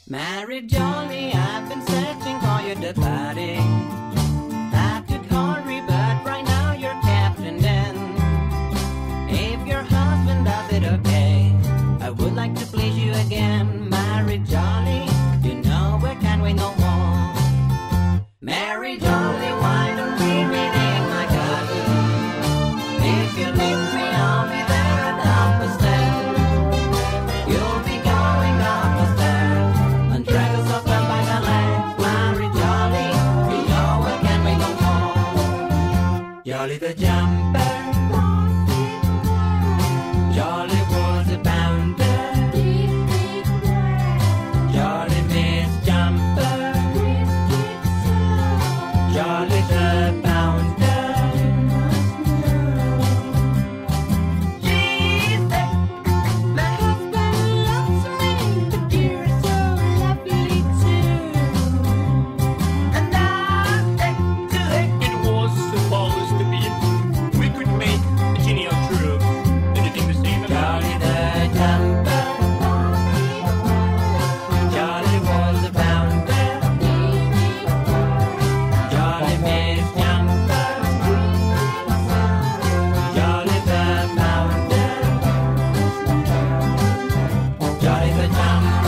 Mary Jolly, I've been searching for your dead body. Had to hurry, but right now you're Captain Den. If your husband does it okay, I would like to please you again. Mary Jolly, you know we can't wait no more. Mary Jolly, why don't we redeem my garden? If you leave me, I'll be there at half past 10. You'll be going up the stairs and drag us up and by the legs. Mary Jolly, you know we can't wait no more. Jolly the jumper, Jolly was a bounder, Jolly Miss Jumper, Jolly the bounder. She said, my husband loves me, but you're so lovely too. And I said to her, it was supposed to be. We could make a genial true. Anything to say about Jolly the jumper, Jolly was a bounder, Jolly Miss Jumper, Jolly the bounder, Jolly the jumper.